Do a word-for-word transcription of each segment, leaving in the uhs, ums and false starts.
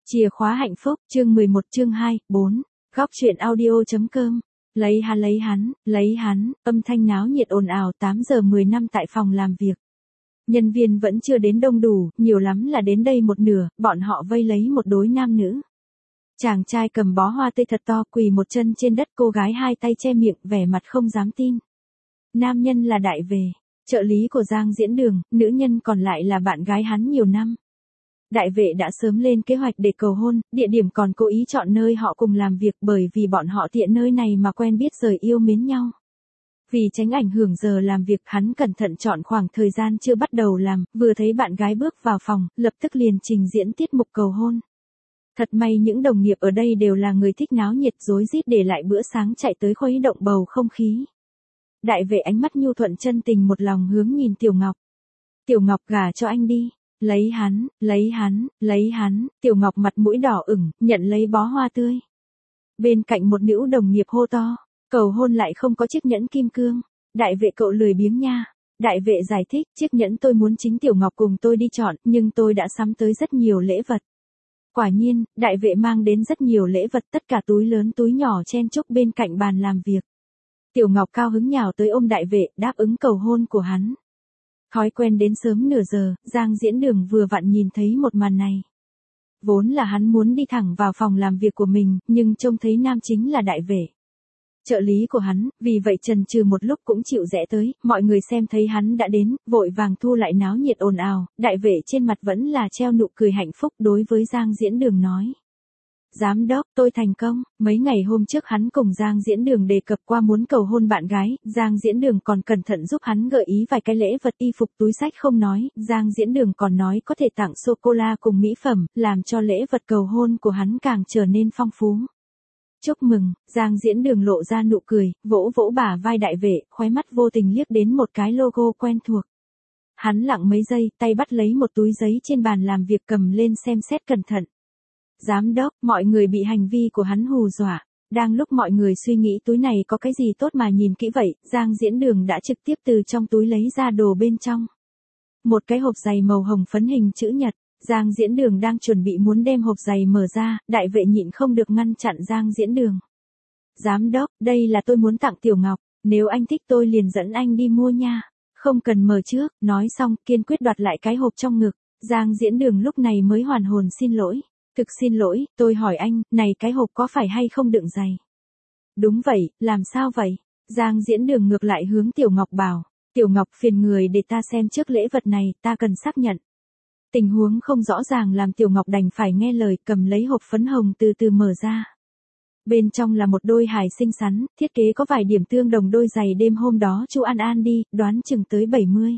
Chìa khóa hạnh phúc, chương mười một chương hai, bốn, góc truyện audio.com. Lấy hắn lấy hắn, lấy hắn, âm thanh náo nhiệt ồn ào tám giờ mười năm tại phòng làm việc. Nhân viên vẫn chưa đến đông đủ, nhiều lắm là đến đây một nửa, bọn họ vây lấy một đối nam nữ. Chàng trai cầm bó hoa tươi thật to quỳ một chân trên đất, cô gái hai tay che miệng, vẻ mặt không dám tin. Nam nhân là Đại Về, trợ lý của Giang Diễn Đường, nữ nhân còn lại là bạn gái hắn nhiều năm. Đại Vệ đã sớm lên kế hoạch để cầu hôn, địa điểm còn cố ý chọn nơi họ cùng làm việc bởi vì bọn họ tiện nơi này mà quen biết rồi yêu mến nhau. Vì tránh ảnh hưởng giờ làm việc, hắn cẩn thận chọn khoảng thời gian chưa bắt đầu làm, vừa thấy bạn gái bước vào phòng, lập tức liền trình diễn tiết mục cầu hôn. Thật may những đồng nghiệp ở đây đều là người thích náo nhiệt, rối rít để lại bữa sáng chạy tới khuấy động bầu không khí. Đại Vệ ánh mắt nhu thuận chân tình một lòng hướng nhìn Tiểu Ngọc. Tiểu Ngọc gả cho anh đi. Lấy hắn, lấy hắn, lấy hắn, Tiểu Ngọc mặt mũi đỏ ửng, nhận lấy bó hoa tươi. Bên cạnh một nữ đồng nghiệp hô to, cầu hôn lại không có chiếc nhẫn kim cương. Đại Vệ cậu lười biếng nha. Đại Vệ giải thích, chiếc nhẫn tôi muốn chính Tiểu Ngọc cùng tôi đi chọn, nhưng tôi đã sắm tới rất nhiều lễ vật. Quả nhiên, Đại Vệ mang đến rất nhiều lễ vật, tất cả túi lớn túi nhỏ chen chúc bên cạnh bàn làm việc. Tiểu Ngọc cao hứng nhào tới ôm Đại Vệ, đáp ứng cầu hôn của hắn. Thói quen đến sớm nửa giờ, Giang Diễn Đường vừa vặn nhìn thấy một màn này. Vốn là hắn muốn đi thẳng vào phòng làm việc của mình, nhưng trông thấy nam chính là Đại Vệ, trợ lý của hắn, vì vậy chần chừ một lúc cũng chịu rẽ tới. Mọi người xem thấy hắn đã đến, vội vàng thu lại náo nhiệt ồn ào. Đại Vệ trên mặt vẫn là treo nụ cười hạnh phúc, đối với Giang Diễn Đường nói: Giám đốc, tôi thành công. Mấy ngày hôm trước hắn cùng Giang Diễn Đường đề cập qua muốn cầu hôn bạn gái, Giang Diễn Đường còn cẩn thận giúp hắn gợi ý vài cái lễ vật, y phục túi xách không nói, Giang Diễn Đường còn nói có thể tặng sô-cô-la cùng mỹ phẩm, làm cho lễ vật cầu hôn của hắn càng trở nên phong phú. Chúc mừng. Giang Diễn Đường lộ ra nụ cười, vỗ vỗ bả vai Đại Vệ, khóe mắt vô tình liếc đến một cái logo quen thuộc. Hắn lặng mấy giây, tay bắt lấy một túi giấy trên bàn làm việc, cầm lên xem xét cẩn thận. Giám đốc, mọi người bị hành vi của hắn hù dọa. Đang lúc mọi người suy nghĩ túi này có cái gì tốt mà nhìn kỹ vậy, Giang Diễn Đường đã trực tiếp từ trong túi lấy ra đồ bên trong. Một cái hộp giày màu hồng phấn hình chữ nhật. Giang Diễn Đường đang chuẩn bị muốn đem hộp giày mở ra, Đại Vệ nhịn không được ngăn chặn Giang Diễn Đường. Giám đốc, đây là tôi muốn tặng Tiểu Ngọc, nếu anh thích tôi liền dẫn anh đi mua nha. Không cần mở trước. Nói xong, kiên quyết đoạt lại cái hộp trong ngực. Giang Diễn Đường lúc này mới hoàn hồn xin lỗi. Thực xin lỗi, tôi hỏi anh, này cái hộp có phải hay không đựng giày? Đúng vậy, làm sao vậy? Giang Diễn Đường ngược lại hướng Tiểu Ngọc bảo, Tiểu Ngọc phiền người để ta xem trước lễ vật này, ta cần xác nhận. Tình huống không rõ ràng làm Tiểu Ngọc đành phải nghe lời, cầm lấy hộp phấn hồng từ từ mở ra. Bên trong là một đôi hài xinh xắn, thiết kế có vài điểm tương đồng đôi giày đêm hôm đó chu An An đi, đoán chừng tới bảy mươi.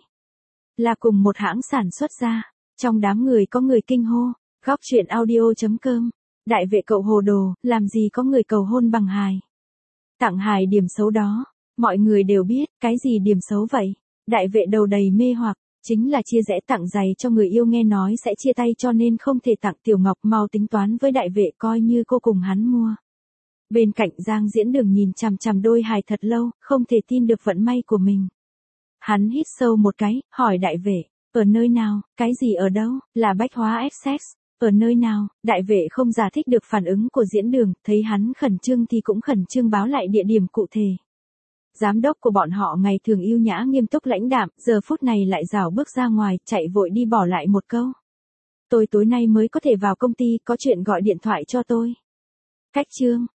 Là cùng một hãng sản xuất ra. Trong đám người có người kinh hô. Góc truyện audio.com. Đại Vệ cậu hồ đồ, làm gì có người cầu hôn bằng hài. Tặng hài điểm xấu đó. Mọi người đều biết, cái gì điểm xấu vậy? Đại Vệ đầu đầy mê hoặc, chính là chia rẽ tặng giày cho người yêu, nghe nói sẽ chia tay cho nên không thể tặng. Tiểu Ngọc mau tính toán với Đại Vệ coi như cô cùng hắn mua. Bên cạnh Giang Diễn Đường nhìn chằm chằm đôi hài thật lâu, không thể tin được vận may của mình. Hắn hít sâu một cái, hỏi Đại Vệ, ở nơi nào, cái gì ở đâu, là Bách Hóa Essex. Ở nơi nào? Đại Vệ không giải thích được phản ứng của Diễn Đường, thấy hắn khẩn trương thì cũng khẩn trương báo lại địa điểm cụ thể. Giám đốc của bọn họ ngày thường yêu nhã nghiêm túc lãnh đạm, giờ phút này lại rảo bước ra ngoài, chạy vội đi bỏ lại một câu. Tôi tối nay mới có thể vào công ty, có chuyện gọi điện thoại cho tôi. Cách chương.